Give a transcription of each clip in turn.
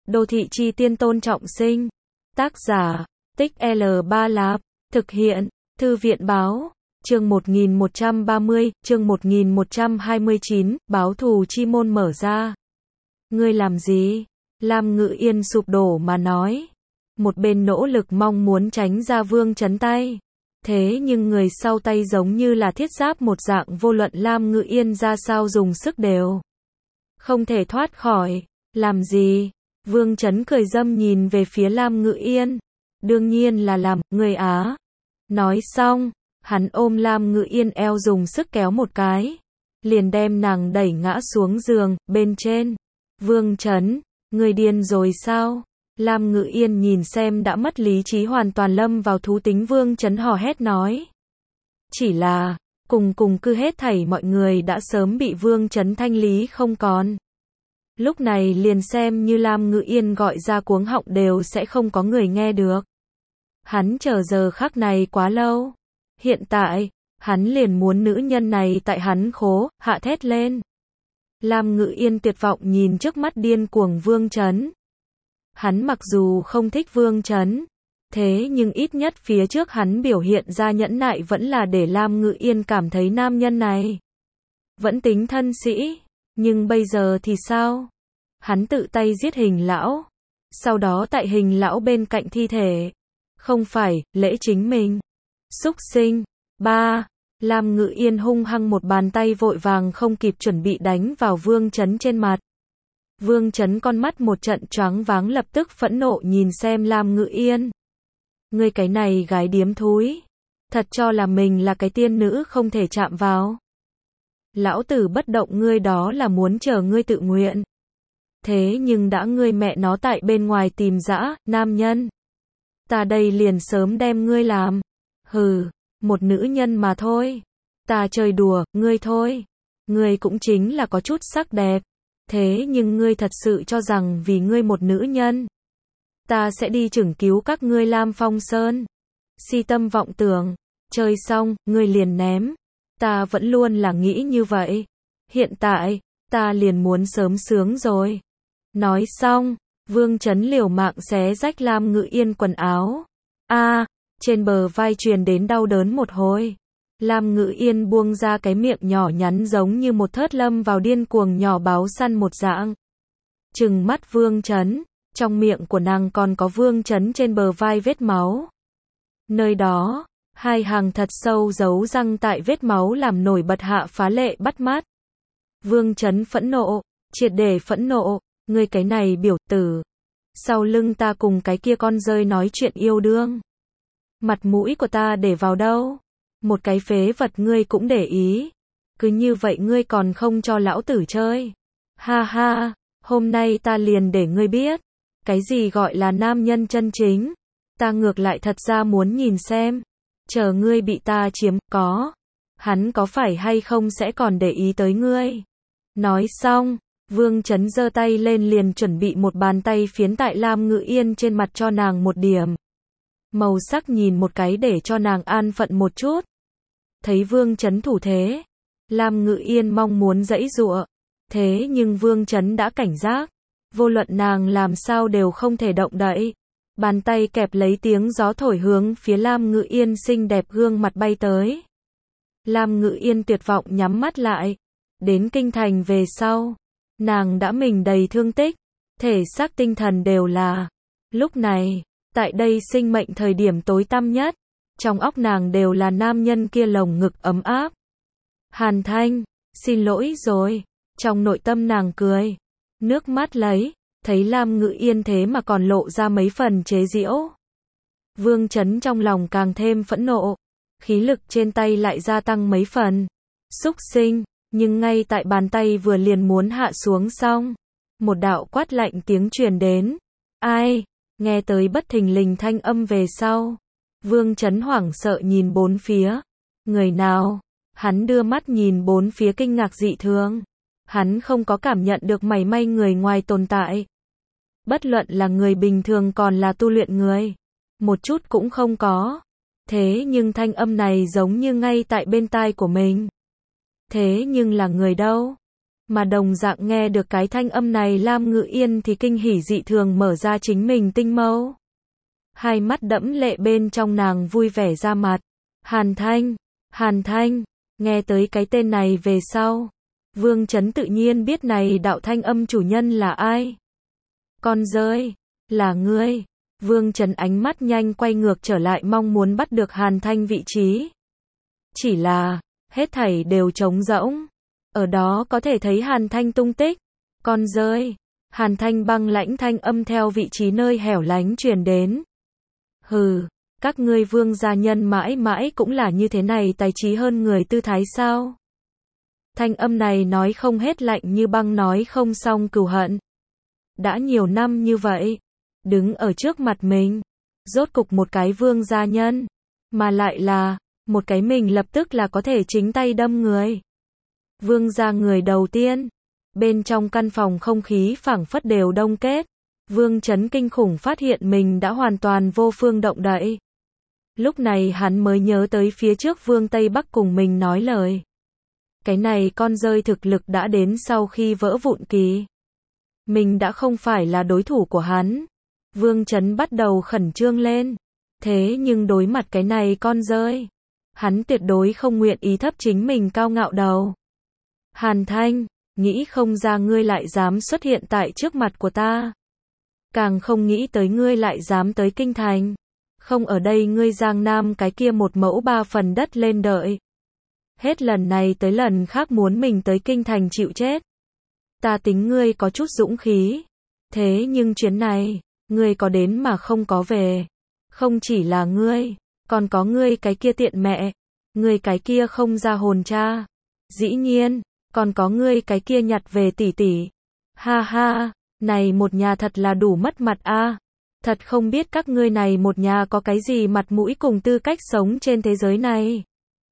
Đô thị chi tiên Tôn Trọng Sinh. Tác giả, Tích L3 Lạp. Thực hiện, Thư viện Báo. Chương 1130, chương 1129, báo thù chi môn mở ra. Ngươi làm gì? Lam Ngự Yên sụp đổ mà nói. Một bên nỗ lực mong muốn tránh ra Vương Chấn tay. Thế nhưng người sau tay giống như là thiết giáp một dạng, vô luận Lam Ngự Yên ra sao dùng sức đều không thể thoát khỏi. Làm gì? Vương Chấn cười dâm nhìn về phía Lam Ngự Yên. Đương nhiên là làm, người á. Nói xong, hắn ôm Lam Ngự Yên eo dùng sức kéo một cái. Liền đem nàng đẩy ngã xuống giường, bên trên. Vương Chấn, người điên rồi sao? Lam Ngự Yên nhìn xem đã mất lý trí hoàn toàn lâm vào thú tính Vương Chấn hò hét nói. Chỉ là, cùng cư hết thảy mọi người đã sớm bị Vương Chấn thanh lý không còn. Lúc này liền xem như Lam Ngự Yên gọi ra cuống họng đều sẽ không có người nghe được. Hắn chờ giờ khắc này quá lâu. Hiện tại, hắn liền muốn nữ nhân này tại hắn khố, hạ thét lên. Lam Ngự Yên tuyệt vọng nhìn trước mắt điên cuồng Vương Chấn. Hắn mặc dù không thích Vương Chấn, thế nhưng ít nhất phía trước hắn biểu hiện ra nhẫn nại vẫn là để Lam Ngự Yên cảm thấy nam nhân này vẫn tính thân sĩ. Nhưng bây giờ thì sao? Hắn tự tay giết Hình lão, sau đó tại Hình lão bên cạnh thi thể. Không phải, lễ chính mình. Súc sinh. Ba. Lam Ngự Yên hung hăng một bàn tay vội vàng không kịp chuẩn bị đánh vào Vương Chấn trên mặt. Vương Chấn con mắt một trận choáng váng lập tức phẫn nộ nhìn xem Lam Ngự Yên. Ngươi cái này gái điếm thúi. Thật cho là mình là cái tiên nữ không thể chạm vào. Lão tử bất động ngươi đó là muốn chờ ngươi tự nguyện. Thế nhưng đã ngươi mẹ nó tại bên ngoài tìm dã, nam nhân. Ta đây liền sớm đem ngươi làm. Hừ, một nữ nhân mà thôi. Ta chơi đùa, ngươi thôi. Ngươi cũng chính là có chút sắc đẹp. Thế nhưng ngươi thật sự cho rằng vì ngươi một nữ nhân, ta sẽ đi chừng cứu các ngươi Lam Phong Sơn. Si tâm vọng tưởng. Chơi xong, ngươi liền ném. Ta vẫn luôn là nghĩ như vậy. Hiện tại, ta liền muốn sớm sướng rồi. Nói xong, Vương Chấn liều mạng xé rách Lam Ngự Yên quần áo. Trên bờ vai truyền đến đau đớn một hồi. Lam Ngự Yên buông ra cái miệng nhỏ nhắn giống như một thớt lâm vào điên cuồng nhỏ báo săn một dạng. Trừng mắt Vương Chấn, trong miệng của nàng còn có Vương Chấn trên bờ vai vết máu. Nơi đó, hai hàng thật sâu dấu răng tại vết máu làm nổi bật hạ phá lệ bắt mắt. Vương Chấn phẫn nộ, triệt để phẫn nộ, ngươi cái này biểu tử. Sau lưng ta cùng cái kia con dơi nói chuyện yêu đương. Mặt mũi của ta để vào đâu? Một cái phế vật ngươi cũng để ý. Cứ như vậy ngươi còn không cho lão tử chơi. Ha ha, hôm nay ta liền để ngươi biết. Cái gì gọi là nam nhân chân chính. Ta ngược lại thật ra muốn nhìn xem. Chờ ngươi bị ta chiếm, có. Hắn có phải hay không sẽ còn để ý tới ngươi. Nói xong, Vương Chấn giơ tay lên liền chuẩn bị một bàn tay phiến tại Lam Ngự Yên trên mặt cho nàng một điểm. Màu sắc nhìn một cái để cho nàng an phận một chút. Thấy Vương Chấn thủ thế, Lam Ngự Yên mong muốn giãy giụa. Thế nhưng Vương Chấn đã cảnh giác. Vô luận nàng làm sao đều không thể động đậy. Bàn tay kẹp lấy tiếng gió thổi hướng phía Lam Ngự Yên xinh đẹp gương mặt bay tới. Lam Ngự Yên tuyệt vọng nhắm mắt lại. Đến kinh thành về sau, nàng đã mình đầy thương tích. Thể xác tinh thần đều là. Lúc này, tại đây sinh mệnh thời điểm tối tăm nhất. Trong óc nàng đều là nam nhân kia lồng ngực ấm áp. Hàn Thanh, xin lỗi rồi. Trong nội tâm nàng cười. Nước mắt lấy. Thấy Lam Ngự Yên thế mà còn lộ ra mấy phần chế giễu. Vương Chấn trong lòng càng thêm phẫn nộ. Khí lực trên tay lại gia tăng mấy phần. Súc sinh. Nhưng ngay tại bàn tay vừa liền muốn hạ xuống xong. Một đạo quát lạnh tiếng truyền đến. Ai? Nghe tới bất thình lình thanh âm về sau. Vương Chấn hoảng sợ nhìn bốn phía. Người nào? Hắn đưa mắt nhìn bốn phía kinh ngạc dị thường. Hắn không có cảm nhận được mảy may người ngoài tồn tại. Bất luận là người bình thường còn là tu luyện người. Một chút cũng không có. Thế nhưng thanh âm này giống như ngay tại bên tai của mình. Thế nhưng là người đâu? Mà đồng dạng nghe được cái thanh âm này Lam Ngự Yên thì kinh hỉ dị thường mở ra chính mình tinh mâu. Hai mắt đẫm lệ bên trong nàng vui vẻ ra mặt. Hàn Thanh, nghe tới cái tên này về sau. Vương Chấn tự nhiên biết này đạo thanh âm chủ nhân là ai. Con rơi, là ngươi. Vương Chấn ánh mắt nhanh quay ngược trở lại mong muốn bắt được Hàn Thanh vị trí. Chỉ là, hết thảy đều trống rỗng. Ở đó có thể thấy Hàn Thanh tung tích. Con rơi, Hàn Thanh băng lãnh thanh âm theo vị trí nơi hẻo lánh truyền đến. Hừ, các ngươi Vương gia nhân mãi mãi cũng là như thế này tài trí hơn người tư thái sao? Thanh âm này nói không hết lạnh như băng nói không xong cừu hận. Đã nhiều năm như vậy, đứng ở trước mặt mình, rốt cục một cái Vương gia nhân, mà lại là một cái mình lập tức là có thể chính tay đâm người. Vương gia người đầu tiên. Bên trong căn phòng không khí phảng phất đều đông kết. Vương Chấn kinh khủng phát hiện mình đã hoàn toàn vô phương động đậy. Lúc này hắn mới nhớ tới phía trước Vương Tây Bắc cùng mình nói lời. Cái này con rơi thực lực đã đến sau khi vỡ vụn kỳ. Mình đã không phải là đối thủ của hắn. Vương Chấn bắt đầu khẩn trương lên. Thế nhưng đối mặt cái này con rơi, hắn tuyệt đối không nguyện ý thấp chính mình cao ngạo đầu. Hàn Thanh, nghĩ không ra ngươi lại dám xuất hiện tại trước mặt của ta. Càng không nghĩ tới ngươi lại dám tới kinh thành. Không ở đây ngươi Giang Nam cái kia một mẫu ba phần đất lên đợi. Hết lần này tới lần khác muốn mình tới kinh thành chịu chết. Ta tính ngươi có chút dũng khí. Thế nhưng chuyến này, ngươi có đến mà không có về. Không chỉ là ngươi, còn có ngươi cái kia tiện mẹ. Ngươi cái kia không ra hồn cha. Dĩ nhiên, còn có ngươi cái kia nhặt về tỷ tỷ. Ha ha, này một nhà thật là đủ mất mặt a. Thật không biết các ngươi này một nhà có cái gì mặt mũi cùng tư cách sống trên thế giới này.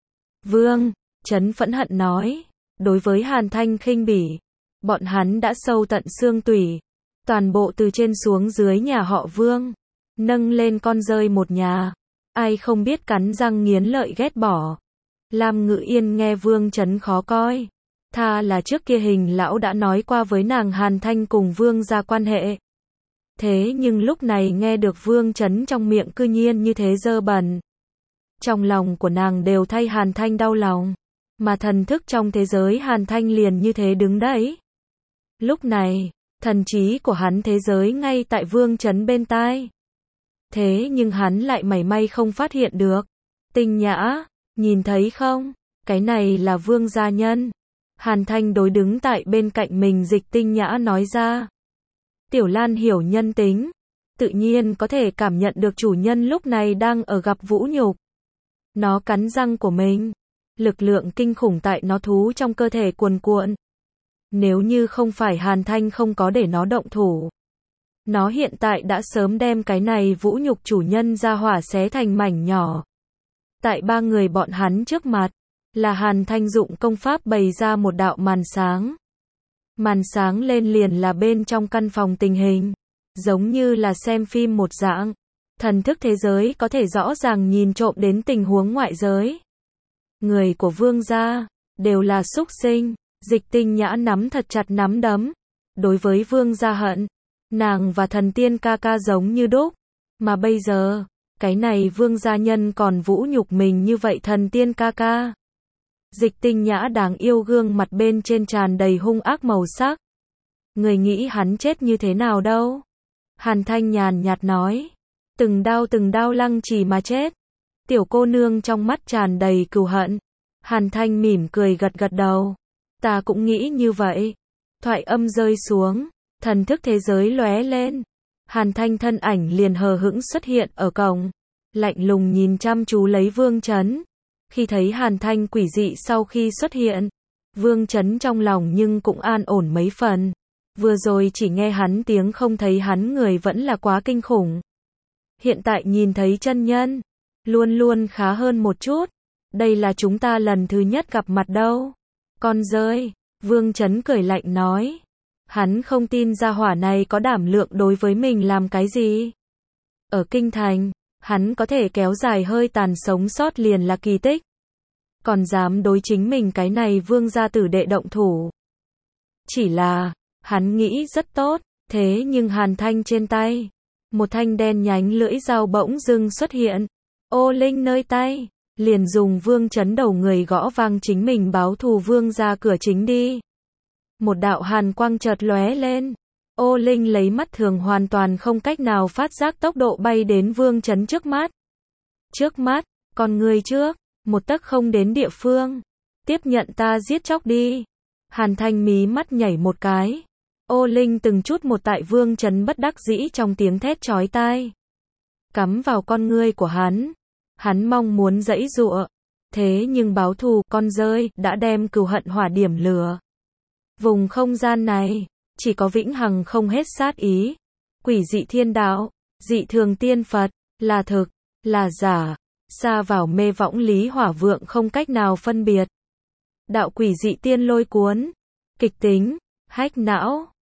Vương Chấn phẫn hận nói, đối với Hàn Thanh khinh bỉ, bọn hắn đã sâu tận xương tủy, toàn bộ từ trên xuống dưới nhà họ Vương, nâng lên con rơi một nhà, ai không biết cắn răng nghiến lợi ghét bỏ. Lam Ngự Yên nghe Vương Chấn khó coi, tha là trước kia Hình lão đã nói qua với nàng Hàn Thanh cùng Vương gia quan hệ. Thế nhưng lúc này nghe được Vương Chấn trong miệng cư nhiên như thế dơ bẩn. Trong lòng của nàng đều thay Hàn Thanh đau lòng. Mà thần thức trong thế giới Hàn Thanh liền như thế đứng đấy. Lúc này, thần trí của hắn thế giới ngay tại Vương Chấn bên tai. Thế nhưng hắn lại mảy may không phát hiện được. Tinh Nhã, nhìn thấy không? Cái này là Vương gia nhân. Hàn Thanh đối đứng tại bên cạnh mình Dịch Tinh Nhã nói ra. Tiểu Lan hiểu nhân tính, tự nhiên có thể cảm nhận được chủ nhân lúc này đang ở gặp vũ nhục. Nó cắn răng của mình, lực lượng kinh khủng tại nó thú trong cơ thể cuồn cuộn. Nếu như không phải Hàn Thanh không có để nó động thủ, nó hiện tại đã sớm đem cái này vũ nhục chủ nhân ra hỏa xé thành mảnh nhỏ. Tại ba người bọn hắn trước mặt, là Hàn Thanh dụng công pháp bày ra một đạo màn sáng. Màn sáng lên liền là bên trong căn phòng tình hình, giống như là xem phim một dạng. Thần thức thế giới có thể rõ ràng nhìn trộm đến tình huống ngoại giới. Người của Vương gia đều là súc sinh. Dịch Tinh Nhã nắm thật chặt nắm đấm. Đối với Vương gia hận, nàng và thần tiên ca ca giống như đúc. Mà bây giờ, cái này Vương gia nhân còn vũ nhục mình như vậy thần tiên ca ca. Dịch Tinh Nhã đáng yêu gương mặt bên trên tràn đầy hung ác màu sắc. Người nghĩ hắn chết như thế nào đâu? Hàn Thanh nhàn nhạt nói. Từng đao lăng trì mà chết. Tiểu cô nương trong mắt tràn đầy cừu hận. Hàn Thanh mỉm cười gật gật đầu. Ta cũng nghĩ như vậy. Thoại âm rơi xuống, thần thức thế giới lóe lên. Hàn Thanh thân ảnh liền hờ hững xuất hiện ở cổng, lạnh lùng nhìn chăm chú lấy Vương Chấn. Khi thấy Hàn Thanh quỷ dị sau khi xuất hiện, Vương Chấn trong lòng nhưng cũng an ổn mấy phần. Vừa rồi chỉ nghe hắn tiếng không thấy hắn người vẫn là quá kinh khủng. Hiện tại nhìn thấy chân nhân, luôn luôn khá hơn một chút. Đây là chúng ta lần thứ nhất gặp mặt đâu. Con rơi, Vương Chấn cười lạnh nói. Hắn không tin gia hỏa này có đảm lượng đối với mình làm cái gì. Ở kinh thành, hắn có thể kéo dài hơi tàn sống sót liền là kỳ tích. Còn dám đối chính mình cái này Vương gia tử đệ động thủ. Chỉ là, hắn nghĩ rất tốt, thế nhưng Hàn Thanh trên tay, một thanh đen nhánh lưỡi dao bỗng dưng xuất hiện. Ô Linh nơi tay, liền dùng Vương Chấn đầu người gõ vang chính mình báo thù Vương ra cửa chính đi. Một đạo hàn quang chợt lóe lên. Ô Linh lấy mắt thường hoàn toàn không cách nào phát giác tốc độ bay đến Vương Chấn trước mắt. Trước mắt, con người trước, một tấc không đến địa phương. Tiếp nhận ta giết chóc đi. Hàn Thanh mí mắt nhảy một cái. Ô Linh từng chút một tại Vương Chấn bất đắc dĩ trong tiếng thét chói tai. Cắm vào con ngươi của hắn. Hắn mong muốn giãy giụa. Thế nhưng báo thù con rơi đã đem cừu hận hỏa điểm lửa. Vùng không gian này, chỉ có vĩnh hằng không hết sát ý. Quỷ dị thiên đạo, dị thường tiên Phật, là thực, là giả, xa vào mê võng lý hỏa vượng không cách nào phân biệt. Đạo quỷ dị tiên lôi cuốn, kịch tính, hách não.